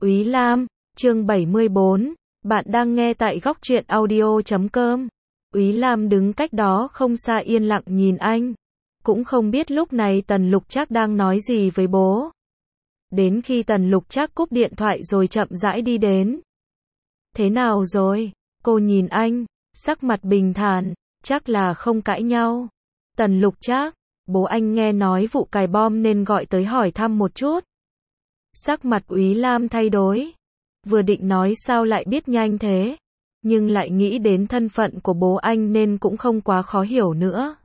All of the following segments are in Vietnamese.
Úy Lam, chương 74, bạn đang nghe tại góc truyện audio.com. Úy Lam đứng cách đó không xa yên lặng nhìn anh. Cũng không biết lúc này Tần Lục Trác đang nói gì với bố. Đến khi Tần Lục Trác cúp điện thoại rồi chậm rãi đi đến. Thế nào rồi? Cô nhìn anh, sắc mặt bình thản, chắc là không cãi nhau. Tần Lục Trác, bố anh nghe nói vụ cài bom nên gọi tới hỏi thăm một chút. Sắc mặt Úy Lam thay đổi. Vừa định nói sao lại biết nhanh thế, nhưng lại nghĩ đến thân phận của bố anh nên cũng không quá khó hiểu nữa.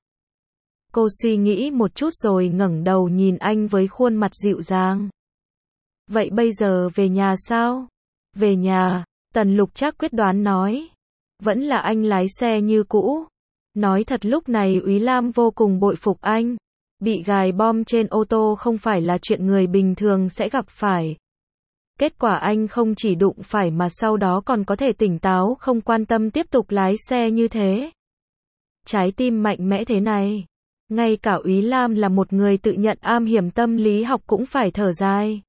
Cô suy nghĩ một chút rồi ngẩng đầu nhìn anh với khuôn mặt dịu dàng. Vậy bây giờ về nhà sao? Về nhà, Tần Lục Trác quyết đoán nói. Vẫn là anh lái xe như cũ. Nói thật lúc này Úy Lam vô cùng bội phục anh. Bị gài bom trên ô tô không phải là chuyện người bình thường sẽ gặp phải. Kết quả anh không chỉ đụng phải mà sau đó còn có thể tỉnh táo không quan tâm tiếp tục lái xe như thế. Trái tim mạnh mẽ thế này. Ngay cả Úy Lam là một người tự nhận am hiểu tâm lý học cũng phải thở dài.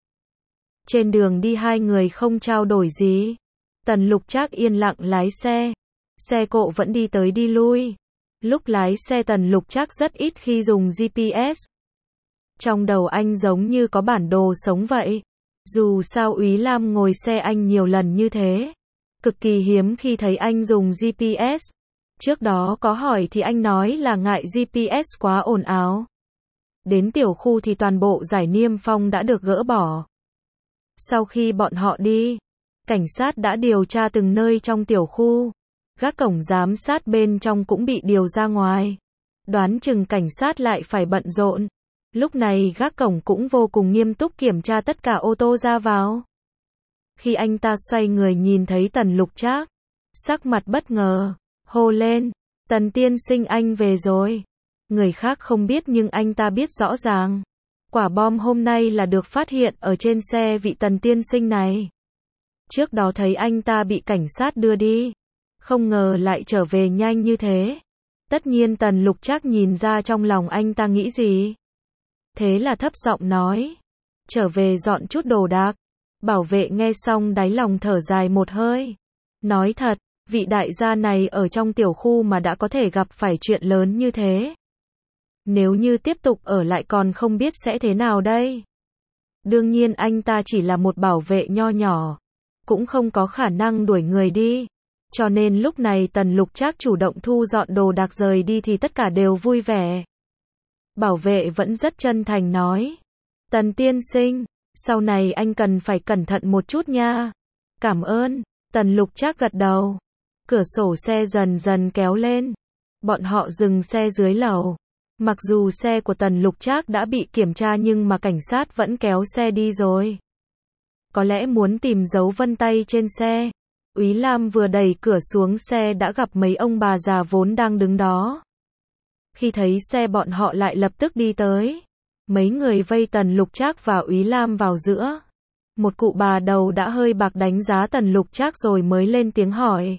Trên đường đi hai người không trao đổi gì. Tần Lục Trác yên lặng lái xe. Xe cộ vẫn đi tới đi lui. Lúc lái xe Tần Lục Trác rất ít khi dùng GPS. Trong đầu anh giống như có bản đồ sống vậy. Dù sao Úy Lam ngồi xe anh nhiều lần như thế. Cực kỳ hiếm khi thấy anh dùng GPS. Trước đó có hỏi thì anh nói là ngại GPS quá ồn ào. Đến tiểu khu thì toàn bộ dải niêm phong đã được gỡ bỏ. Sau khi bọn họ đi, cảnh sát đã điều tra từng nơi trong tiểu khu. Gác cổng giám sát bên trong cũng bị điều ra ngoài. Đoán chừng cảnh sát lại phải bận rộn. Lúc này gác cổng cũng vô cùng nghiêm túc kiểm tra tất cả ô tô ra vào. Khi anh ta xoay người nhìn thấy Tần Lục Trác, sắc mặt bất ngờ, hô lên, Tần tiên sinh anh về rồi. Người khác không biết nhưng anh ta biết rõ ràng. Quả bom hôm nay là được phát hiện ở trên xe vị Tần tiên sinh này. Trước đó thấy anh ta bị cảnh sát đưa đi. Không ngờ lại trở về nhanh như thế. Tất nhiên Tần Lục Trác nhìn ra trong lòng anh ta nghĩ gì. Thế là thấp giọng nói. Trở về dọn chút đồ đạc. Bảo vệ nghe xong đáy lòng thở dài một hơi. Nói thật, vị đại gia này ở trong tiểu khu mà đã có thể gặp phải chuyện lớn như thế. Nếu như tiếp tục ở lại còn không biết sẽ thế nào đây. Đương nhiên anh ta chỉ là một bảo vệ nho nhỏ. Cũng không có khả năng đuổi người đi. Cho nên lúc này Tần Lục Trác chủ động thu dọn đồ đạc rời đi thì tất cả đều vui vẻ. Bảo vệ vẫn rất chân thành nói. Tần tiên sinh, sau này anh cần phải cẩn thận một chút nha. Cảm ơn. Tần Lục Trác gật đầu. Cửa sổ xe dần dần kéo lên. Bọn họ dừng xe dưới lầu. Mặc dù xe của Tần Lục Trác đã bị kiểm tra nhưng mà cảnh sát vẫn kéo xe đi rồi. Có lẽ muốn tìm dấu vân tay trên xe. Úy Lam vừa đẩy cửa xuống xe đã gặp mấy ông bà già vốn đang đứng đó. Khi thấy xe bọn họ lại lập tức đi tới. Mấy người vây Tần Lục Trác và Úy Lam vào giữa. Một cụ bà đầu đã hơi bạc đánh giá Tần Lục Trác rồi mới lên tiếng hỏi.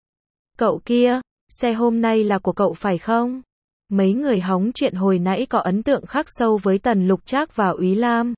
Cậu kia, xe hôm nay là của cậu phải không? Mấy người hóng chuyện hồi nãy có ấn tượng khắc sâu với Tần Lục Trác và Úy Lam.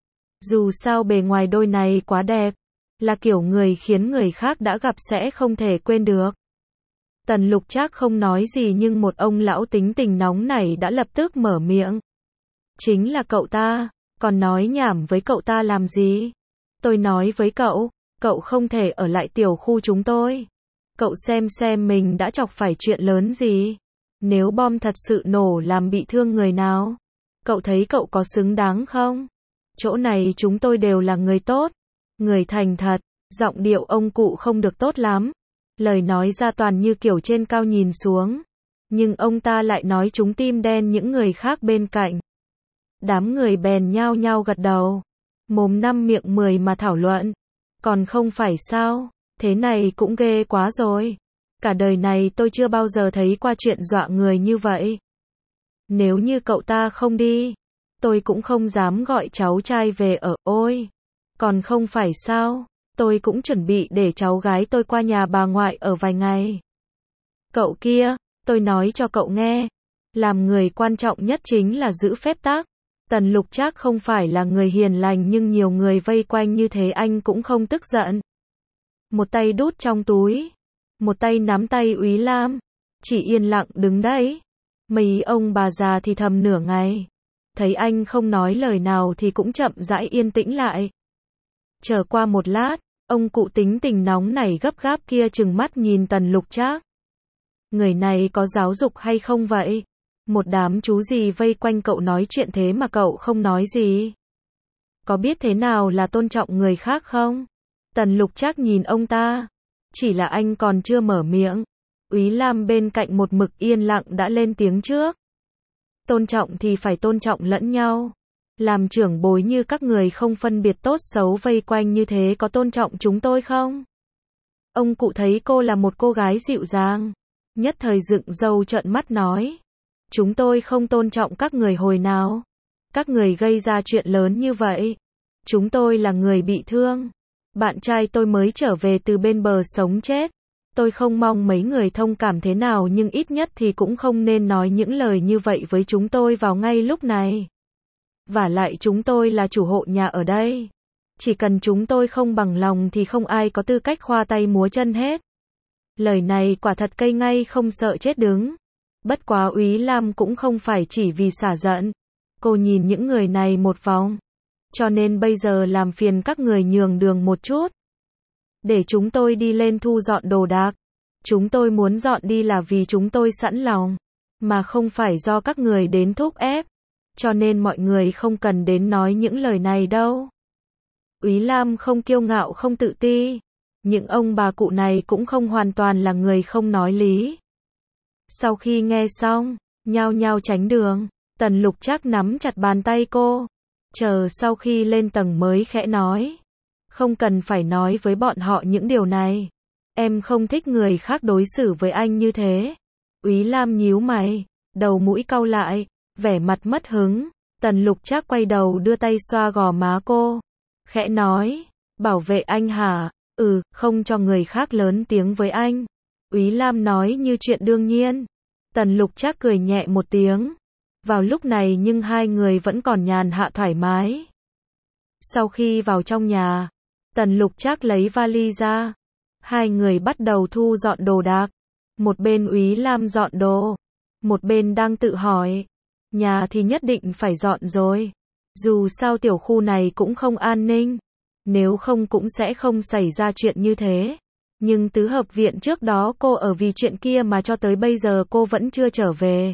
Dù sao bề ngoài đôi này quá đẹp. Là kiểu người khiến người khác đã gặp sẽ không thể quên được. Tần Lục Trác không nói gì nhưng một ông lão tính tình nóng nảy đã lập tức mở miệng. Chính là cậu ta, còn nói nhảm với cậu ta làm gì? Tôi nói với cậu, cậu không thể ở lại tiểu khu chúng tôi. Cậu xem mình đã chọc phải chuyện lớn gì. Nếu bom thật sự nổ làm bị thương người nào, cậu thấy cậu có xứng đáng không? Chỗ này chúng tôi đều là người tốt. Người thành thật, giọng điệu ông cụ không được tốt lắm. Lời nói ra toàn như kiểu trên cao nhìn xuống. Nhưng ông ta lại nói trúng tim đen những người khác bên cạnh. Đám người bèn nhao nhao gật đầu. Mồm năm miệng 10 mà thảo luận. Còn không phải sao, thế này cũng ghê quá rồi. Cả đời này tôi chưa bao giờ thấy qua chuyện dọa người như vậy. Nếu như cậu ta không đi, tôi cũng không dám gọi cháu trai về ở, ôi. Còn không phải sao, tôi cũng chuẩn bị để cháu gái tôi qua nhà bà ngoại ở vài ngày. Cậu kia, tôi nói cho cậu nghe, làm người quan trọng nhất chính là giữ phép tắc. Tần Lục Trác không phải là người hiền lành nhưng nhiều người vây quanh như thế anh cũng không tức giận. Một tay đút trong túi, một tay nắm tay Úy Lam, chỉ yên lặng đứng đấy. Mấy ông bà già thì thầm nửa ngày. Thấy anh không nói lời nào thì cũng chậm rãi yên tĩnh lại. Chờ qua một lát, ông cụ tính tình nóng nảy gấp gáp kia trừng mắt nhìn Tần Lục Trác. Người này có giáo dục hay không vậy? Một đám chú gì vây quanh cậu nói chuyện thế mà cậu không nói gì? Có biết thế nào là tôn trọng người khác không? Tần Lục Trác nhìn ông ta. Chỉ là anh còn chưa mở miệng. Úy Lam bên cạnh một mực yên lặng đã lên tiếng trước. Tôn trọng thì phải tôn trọng lẫn nhau. Làm trưởng bối như các người không phân biệt tốt xấu vây quanh như thế có tôn trọng chúng tôi không? Ông cụ thấy cô là một cô gái dịu dàng. Nhất thời dựng râu trợn mắt nói. Chúng tôi không tôn trọng các người hồi nào. Các người gây ra chuyện lớn như vậy. Chúng tôi là người bị thương. Bạn trai tôi mới trở về từ bên bờ sống chết. Tôi không mong mấy người thông cảm thế nào nhưng ít nhất thì cũng không nên nói những lời như vậy với chúng tôi vào ngay lúc này. Vả lại chúng tôi là chủ hộ nhà ở đây. Chỉ cần chúng tôi không bằng lòng thì không ai có tư cách khoa tay múa chân hết. Lời này quả thật cay ngay không sợ chết đứng. Bất quá Úy Lam cũng không phải chỉ vì xả giận. Cô nhìn những người này một vòng. Cho nên bây giờ làm phiền các người nhường đường một chút. Để chúng tôi đi lên thu dọn đồ đạc. Chúng tôi muốn dọn đi là vì chúng tôi sẵn lòng. Mà không phải do các người đến thúc ép. Cho nên mọi người không cần đến nói những lời này đâu. Úy Lam không kiêu ngạo không tự ti. Những ông bà cụ này cũng không hoàn toàn là người không nói lý. Sau khi nghe xong, nhao nhao tránh đường. Tần Lục Trác nắm chặt bàn tay cô. Chờ sau khi lên tầng mới khẽ nói. Không cần phải nói với bọn họ những điều này. Em không thích người khác đối xử với anh như thế. Úy Lam nhíu mày, đầu mũi cau lại, vẻ mặt mất hứng. Tần Lục Trác quay đầu đưa tay xoa gò má cô. Khẽ nói, bảo vệ anh hả? Không cho người khác lớn tiếng với anh. Úy Lam nói như chuyện đương nhiên. Tần Lục Trác cười nhẹ một tiếng. Vào lúc này nhưng hai người vẫn còn nhàn hạ thoải mái. Sau khi vào trong nhà, Tần Lục Trác lấy vali ra. Hai người bắt đầu thu dọn đồ đạc. Một bên Úy Lam dọn đồ. Một bên đang tự hỏi. Nhà thì nhất định phải dọn rồi. Dù sao tiểu khu này cũng không an ninh. Nếu không cũng sẽ không xảy ra chuyện như thế. Nhưng tứ hợp viện trước đó cô ở vì chuyện kia mà cho tới bây giờ cô vẫn chưa trở về.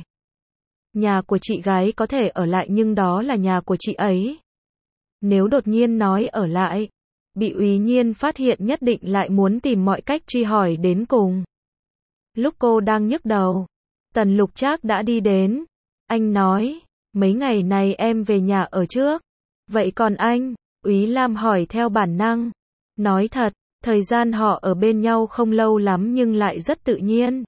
Nhà của chị gái có thể ở lại nhưng đó là nhà của chị ấy. Nếu đột nhiên nói ở lại, bị Úy Nhiên phát hiện nhất định lại muốn tìm mọi cách truy hỏi đến cùng. Lúc cô đang nhức đầu, Tần Lục Trác đã đi đến. Anh nói, mấy ngày này em về nhà ở trước. Vậy còn anh? Úy Lam hỏi theo bản năng. Nói thật, thời gian họ ở bên nhau không lâu lắm nhưng lại rất tự nhiên.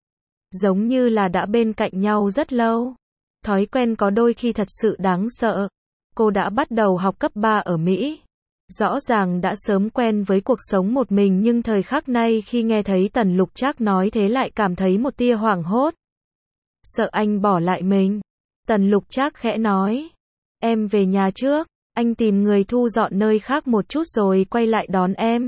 Giống như là đã bên cạnh nhau rất lâu. Thói quen có đôi khi thật sự đáng sợ. Cô đã bắt đầu học cấp 3 ở Mỹ. Rõ ràng đã sớm quen với cuộc sống một mình nhưng thời khắc này khi nghe thấy Tần Lục Trác nói thế lại cảm thấy một tia hoảng hốt. Sợ anh bỏ lại mình. Tần Lục Trác khẽ nói. Em về nhà trước. Anh tìm người thu dọn nơi khác một chút rồi quay lại đón em.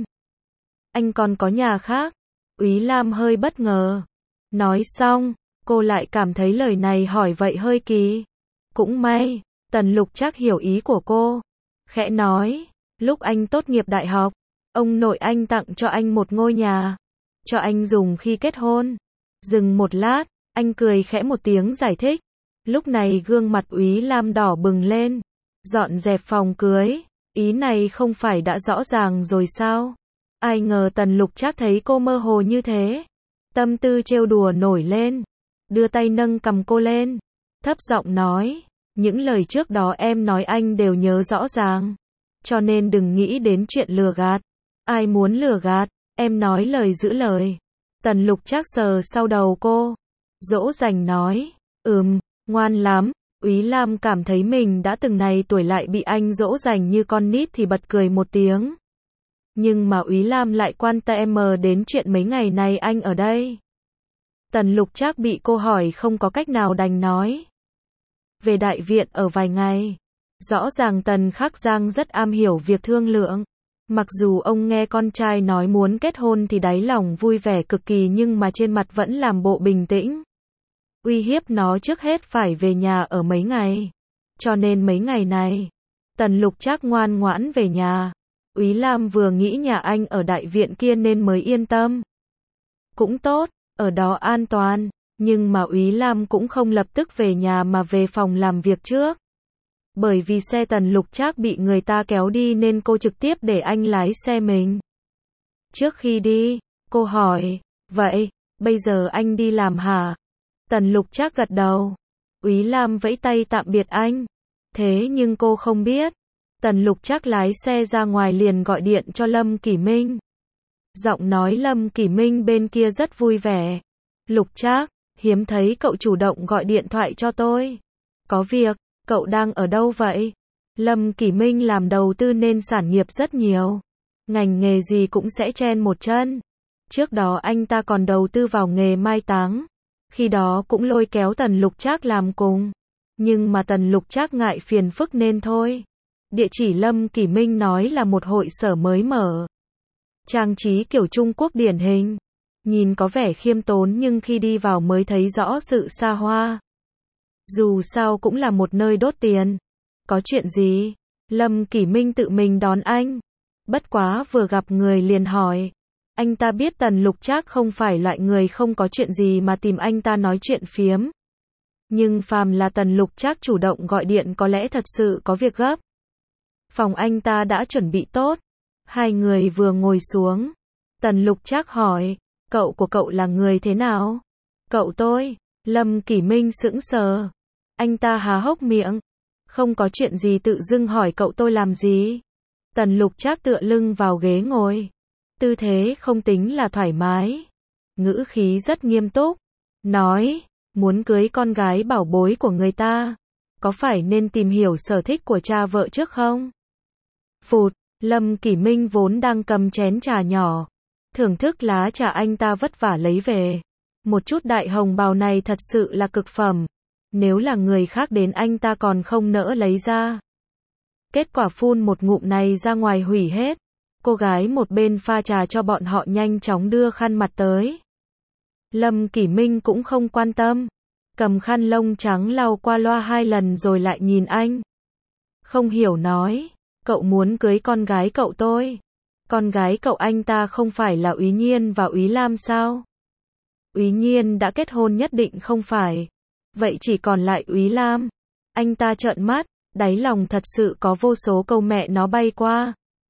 Anh còn có nhà khác. Úy Lam hơi bất ngờ. Nói xong, cô lại cảm thấy lời này hỏi vậy hơi kỳ. Cũng may, Tần Lục Trác hiểu ý của cô. Khẽ nói, lúc anh tốt nghiệp đại học, ông nội anh tặng cho anh một ngôi nhà. Cho anh dùng khi kết hôn. Dừng một lát, anh cười khẽ một tiếng giải thích. Lúc này gương mặt Úy Lam đỏ bừng lên. Dọn dẹp phòng cưới. Ý này không phải đã rõ ràng rồi sao? Ai ngờ Tần Lục Trác thấy cô mơ hồ như thế. Tâm tư trêu đùa nổi lên. Đưa tay nâng cầm cô lên. Thấp giọng nói. Những lời trước đó em nói anh đều nhớ rõ ràng. Cho nên đừng nghĩ đến chuyện lừa gạt. Ai muốn lừa gạt, em nói lời giữ lời. Tần Lục Trác sờ sau đầu cô. Dỗ dành nói. Ngoan lắm. Úy Lam cảm thấy mình đã từng này tuổi lại bị anh dỗ dành như con nít thì bật cười một tiếng. Nhưng mà Úy Lam lại quan tâm đến chuyện mấy ngày này anh ở đây. Tần Lục Trác bị cô hỏi không có cách nào đành nói. Về đại viện ở vài ngày. Rõ ràng Tần Khắc Giang rất am hiểu việc thương lượng. Mặc dù ông nghe con trai nói muốn kết hôn thì đáy lòng vui vẻ cực kỳ nhưng mà trên mặt vẫn làm bộ bình tĩnh. Uy hiếp nó trước hết phải về nhà ở mấy ngày. Cho nên mấy ngày này, Tần Lục Trác ngoan ngoãn về nhà. Úy Lam vừa nghĩ nhà anh ở đại viện kia nên mới yên tâm. Cũng tốt, ở đó an toàn, nhưng mà Úy Lam cũng không lập tức về nhà mà về phòng làm việc trước. Bởi vì xe Tần Lục Trác bị người ta kéo đi nên cô trực tiếp để anh lái xe mình. Trước khi đi, cô hỏi, vậy, bây giờ anh đi làm hả? Tần Lục Trác gật đầu. Úy Lam vẫy tay tạm biệt anh. Thế nhưng cô không biết, Tần Lục Trác lái xe ra ngoài liền gọi điện cho Lâm Kỷ Minh. Giọng nói Lâm Kỷ Minh bên kia rất vui vẻ. Lục Trác, hiếm thấy cậu chủ động gọi điện thoại cho tôi. Có việc, cậu đang ở đâu vậy? Lâm Kỷ Minh làm đầu tư nên sản nghiệp rất nhiều. Ngành nghề gì cũng sẽ chen một chân. Trước đó anh ta còn đầu tư vào nghề mai táng. Khi đó cũng lôi kéo Tần Lục Trác làm cùng. Nhưng mà Tần Lục Trác ngại phiền phức nên thôi. Địa chỉ Lâm Kỷ Minh nói là một hội sở mới mở. Trang trí kiểu Trung Quốc điển hình. Nhìn có vẻ khiêm tốn nhưng khi đi vào mới thấy rõ sự xa hoa. Dù sao cũng là một nơi đốt tiền. Có chuyện gì? Lâm Kỷ Minh tự mình đón anh. Bất quá vừa gặp người liền hỏi. Anh ta biết Tần Lục Trác không phải loại người không có chuyện gì mà tìm anh ta nói chuyện phiếm. Nhưng phàm là Tần Lục Trác chủ động gọi điện có lẽ thật sự có việc gấp. Phòng anh ta đã chuẩn bị tốt. Hai người vừa ngồi xuống. Tần Lục Trác hỏi, cậu của cậu là người thế nào? Cậu tôi. Lâm Kỷ Minh sững sờ. Anh ta há hốc miệng. Không có chuyện gì tự dưng hỏi cậu tôi làm gì? Tần Lục Trác tựa lưng vào ghế ngồi. Tư thế không tính là thoải mái. Ngữ khí rất nghiêm túc. Nói, muốn cưới con gái bảo bối của người ta. Có phải nên tìm hiểu sở thích của cha vợ trước không? Phụt, Lâm Kỷ Minh vốn đang cầm chén trà nhỏ. Thưởng thức lá trà anh ta vất vả lấy về. Một chút đại hồng bào này thật sự là cực phẩm. Nếu là người khác đến anh ta còn không nỡ lấy ra. Kết quả phun một ngụm này ra ngoài hủy hết. Cô gái một bên pha trà cho bọn họ nhanh chóng đưa khăn mặt tới. Lâm Kỷ Minh cũng không quan tâm. Cầm khăn lông trắng lau qua loa 2 lần rồi lại nhìn anh. Không hiểu nói, cậu muốn cưới con gái cậu tôi. Con gái cậu anh ta không phải là Úy Nhiên và Úy Lam sao? Úy Nhiên đã kết hôn nhất định không phải. Vậy chỉ còn lại Úy Lam. Anh ta trợn mắt, đáy lòng thật sự có vô số câu mẹ nó bay qua.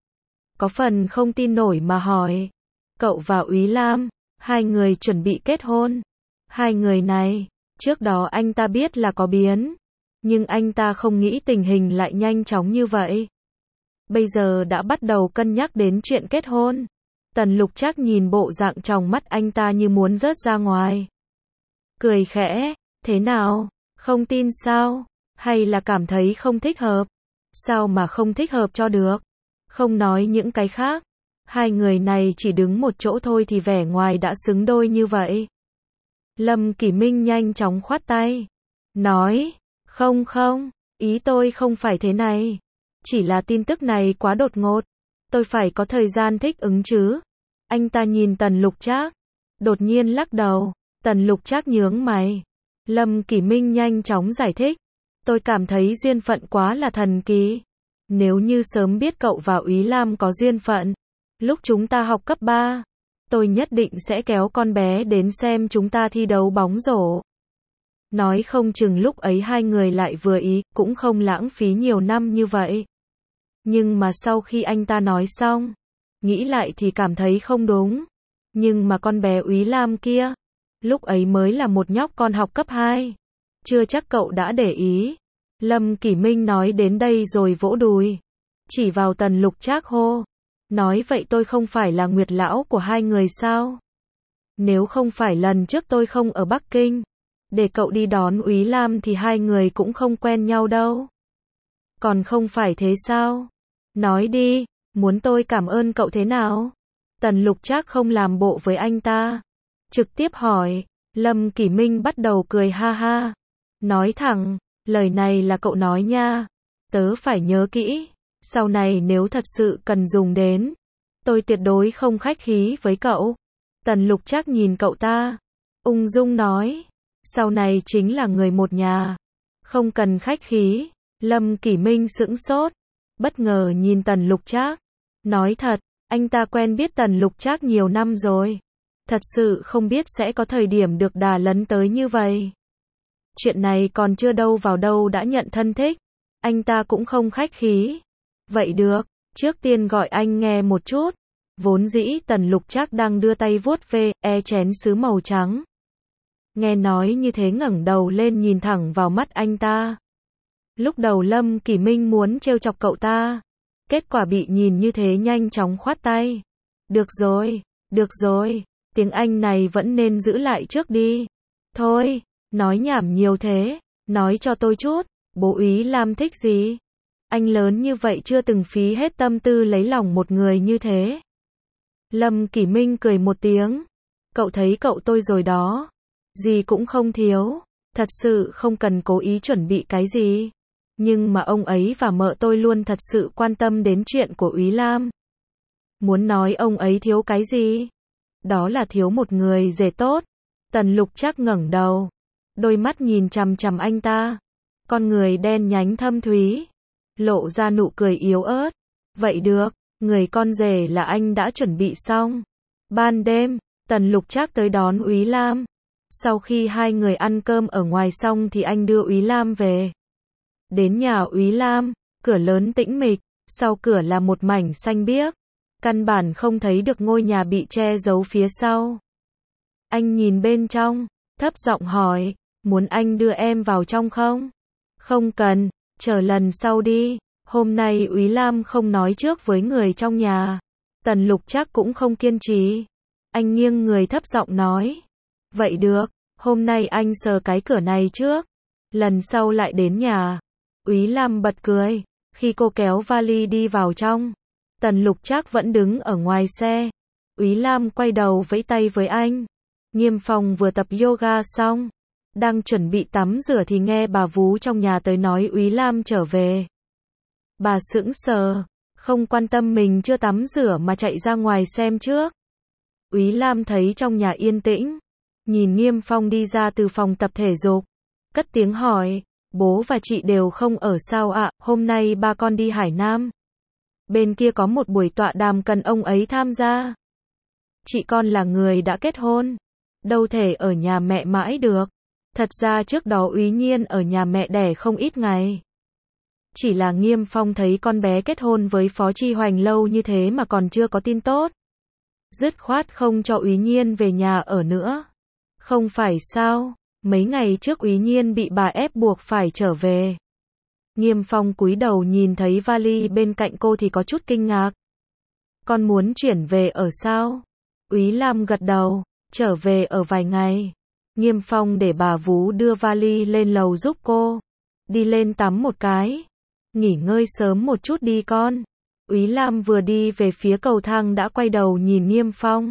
Có phần không tin nổi mà hỏi. Cậu và Úy Lam, hai người chuẩn bị kết hôn. Hai người này, trước đó anh ta biết là có biến. Nhưng anh ta không nghĩ tình hình lại nhanh chóng như vậy. Bây giờ đã bắt đầu cân nhắc đến chuyện kết hôn. Tần Lục Trác nhìn bộ dạng trong mắt anh ta như muốn rớt ra ngoài. Cười khẽ, thế nào, không tin sao? Hay là cảm thấy không thích hợp? Sao mà không thích hợp cho được? Không nói những cái khác. Hai người này chỉ đứng một chỗ thôi thì vẻ ngoài đã xứng đôi như vậy. Lâm Kỷ Minh nhanh chóng khoát tay. Nói, không, ý tôi không phải thế này. Chỉ là tin tức này quá đột ngột. Tôi phải có thời gian thích ứng chứ. Anh ta nhìn Tần Lục Trác. Đột nhiên lắc đầu. Tần Lục Trác nhướng mày. Lâm Kỷ Minh nhanh chóng giải thích. Tôi cảm thấy duyên phận quá là thần kỳ. Nếu như sớm biết cậu và Úy Lam có duyên phận. Lúc chúng ta học cấp 3. Tôi nhất định sẽ kéo con bé đến xem chúng ta thi đấu bóng rổ. Nói không chừng lúc ấy hai người lại vừa ý, cũng không lãng phí nhiều năm như vậy. Nhưng mà sau khi anh ta nói xong, nghĩ lại thì cảm thấy không đúng. Nhưng mà con bé Úy Lam kia, lúc ấy mới là một nhóc con học cấp 2. Chưa chắc cậu đã để ý. Lâm Kỷ Minh nói đến đây rồi vỗ đùi. Chỉ vào Tần Lục Trác hô. Nói vậy tôi không phải là nguyệt lão của hai người sao? Nếu không phải lần trước tôi không ở Bắc Kinh, để cậu đi đón Úy Lam thì hai người cũng không quen nhau đâu. Còn không phải thế sao? Nói đi, muốn tôi cảm ơn cậu thế nào? Tần Lục Trác không làm bộ với anh ta. Trực tiếp hỏi, Lâm Kỷ Minh bắt đầu cười ha ha. Nói thẳng, lời này là cậu nói nha. Tớ phải nhớ kỹ, sau này nếu thật sự cần dùng đến, tôi tuyệt đối không khách khí với cậu. Tần Lục Trác nhìn cậu ta, ung dung nói, sau này chính là người một nhà, không cần khách khí. Lâm Kỷ Minh sững sốt, bất ngờ nhìn Tần Lục Trác, nói thật, anh ta quen biết Tần Lục Trác nhiều năm rồi, thật sự không biết sẽ có thời điểm được đà lấn tới như vậy. Chuyện này còn chưa đâu vào đâu đã nhận thân thích, anh ta cũng không khách khí. Vậy được, trước tiên gọi anh nghe một chút. Vốn dĩ Tần Lục Trác đang đưa tay vuốt ve chén sứ màu trắng. Nghe nói như thế ngẩng đầu lên nhìn thẳng vào mắt anh ta. Lúc đầu Lâm Kỷ Minh muốn trêu chọc cậu ta, kết quả bị nhìn như thế nhanh chóng khoát tay. Được rồi, tiếng Anh này vẫn nên giữ lại trước đi. Thôi, nói nhảm nhiều thế, nói cho tôi chút, bố Úy Lam thích gì? Anh lớn như vậy chưa từng phí hết tâm tư lấy lòng một người như thế. Lâm Kỷ Minh cười một tiếng, cậu thấy cậu tôi rồi đó, gì cũng không thiếu, thật sự không cần cố ý chuẩn bị cái gì. Nhưng mà ông ấy và mợ tôi luôn thật sự quan tâm đến chuyện của Úy Lam. Muốn nói ông ấy thiếu cái gì? Đó là thiếu một người rể tốt. Tần Lục Trác ngẩng đầu, đôi mắt nhìn chằm chằm anh ta, con người đen nhánh thâm thúy, lộ ra nụ cười yếu ớt. Vậy được, người con rể là anh đã chuẩn bị xong. Ban đêm, Tần Lục Trác tới đón Úy Lam. Sau khi hai người ăn cơm ở ngoài xong thì anh đưa Úy Lam về. Đến nhà Úy Lam, cửa lớn tĩnh mịch, sau cửa là một mảnh xanh biếc. Căn bản không thấy được ngôi nhà bị che giấu phía sau. Anh nhìn bên trong, thấp giọng hỏi, muốn anh đưa em vào trong không? Không cần, chờ lần sau đi. Hôm nay Úy Lam không nói trước với người trong nhà. Tần Lục Trác cũng không kiên trì. Anh nghiêng người thấp giọng nói, vậy được, hôm nay anh sờ cái cửa này trước, lần sau lại đến nhà. Úy Lam bật cười, khi cô kéo vali đi vào trong. Tần Lục Trác vẫn đứng ở ngoài xe. Úy Lam quay đầu vẫy tay với anh. Nghiêm Phong vừa tập yoga xong, đang chuẩn bị tắm rửa thì nghe bà vú trong nhà tới nói Úy Lam trở về. Bà sững sờ, không quan tâm mình chưa tắm rửa mà chạy ra ngoài xem trước. Úy Lam thấy trong nhà yên tĩnh, nhìn Nghiêm Phong đi ra từ phòng tập thể dục, cất tiếng hỏi, bố và chị đều không ở sao ạ? Hôm nay ba con đi Hải Nam. Bên kia có một buổi tọa đàm cần ông ấy tham gia. Chị con là người đã kết hôn, đâu thể ở nhà mẹ mãi được. Thật ra trước đó Úy Nhiên ở nhà mẹ đẻ không ít ngày. Chỉ là Nghiêm Phong thấy con bé kết hôn với Phó Chi Hoành lâu như thế mà còn chưa có tin tốt, dứt khoát không cho Úy Nhiên về nhà ở nữa. Không phải sao, mấy ngày trước Úy Nhiên bị bà ép buộc phải trở về. Nghiêm Phong cúi đầu nhìn thấy vali bên cạnh cô thì có chút kinh ngạc. Con muốn chuyển về ở sao? Úy Lam gật đầu, trở về ở vài ngày. Nghiêm Phong để bà vú đưa vali lên lầu giúp cô. Đi lên tắm một cái. Nghỉ ngơi sớm một chút đi con. Úy Lam vừa đi về phía cầu thang đã quay đầu nhìn Nghiêm Phong.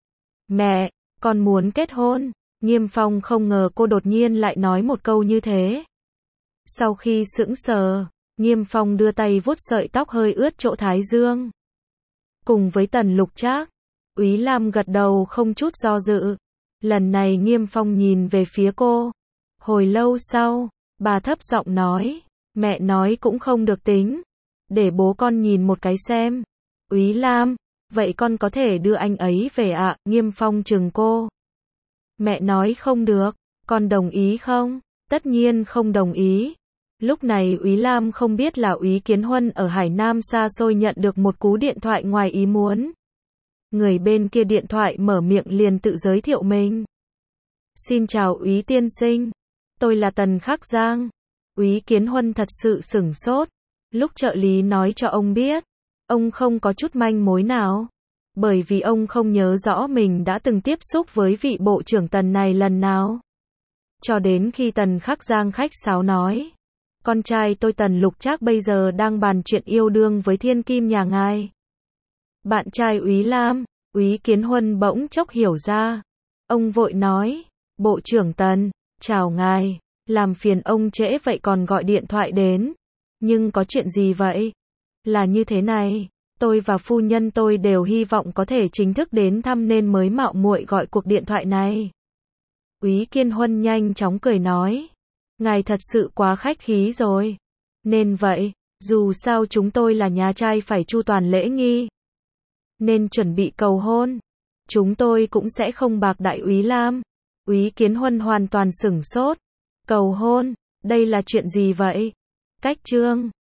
Mẹ, con muốn kết hôn. Nghiêm Phong không ngờ cô đột nhiên lại nói một câu như thế. Sau khi sững sờ, Nghiêm Phong đưa tay vuốt sợi tóc hơi ướt chỗ thái dương. Cùng với Tần Lục Trác, Úy Lam gật đầu không chút do dự. Lần này Nghiêm Phong nhìn về phía cô. Hồi lâu sau, bà thấp giọng nói, mẹ nói cũng không được tính. Để bố con nhìn một cái xem. Úy Lam, vậy con có thể đưa anh ấy về ạ? Nghiêm Phong trừng cô. Mẹ nói không được, con đồng ý không? Tất nhiên không đồng ý. Lúc này Úy Lam không biết là Úy Kiến Huân ở Hải Nam xa xôi nhận được một cú điện thoại ngoài ý muốn. Người bên kia điện thoại mở miệng liền tự giới thiệu mình. Xin chào Úy tiên sinh, tôi là Tần Khắc Giang. Úy Kiến Huân thật sự sửng sốt. Lúc trợ lý nói cho ông biết, ông không có chút manh mối nào. Bởi vì ông không nhớ rõ mình đã từng tiếp xúc với vị bộ trưởng Tần này lần nào. Cho đến khi Tần Khắc Giang khách sáo nói, con trai tôi Tần Lục Trác bây giờ đang bàn chuyện yêu đương với thiên kim nhà ngài. Bạn trai Úy Lam. Úy Kiến Huân bỗng chốc hiểu ra. Ông vội nói, bộ trưởng Tần, chào ngài, làm phiền ông trễ vậy còn gọi điện thoại đến. Nhưng có chuyện gì vậy? Là như thế này, tôi và phu nhân tôi đều hy vọng có thể chính thức đến thăm nên mới mạo muội gọi cuộc điện thoại này. Úy Kiên Huân nhanh chóng cười nói. Ngài thật sự quá khách khí rồi. Nên vậy, dù sao chúng tôi là nhà trai phải chu toàn lễ nghi. Nên chuẩn bị cầu hôn. Chúng tôi cũng sẽ không bạc đại Úy Lam. Úy Kiến Huân hoàn toàn sửng sốt. Cầu hôn, đây là chuyện gì vậy? Cách trương.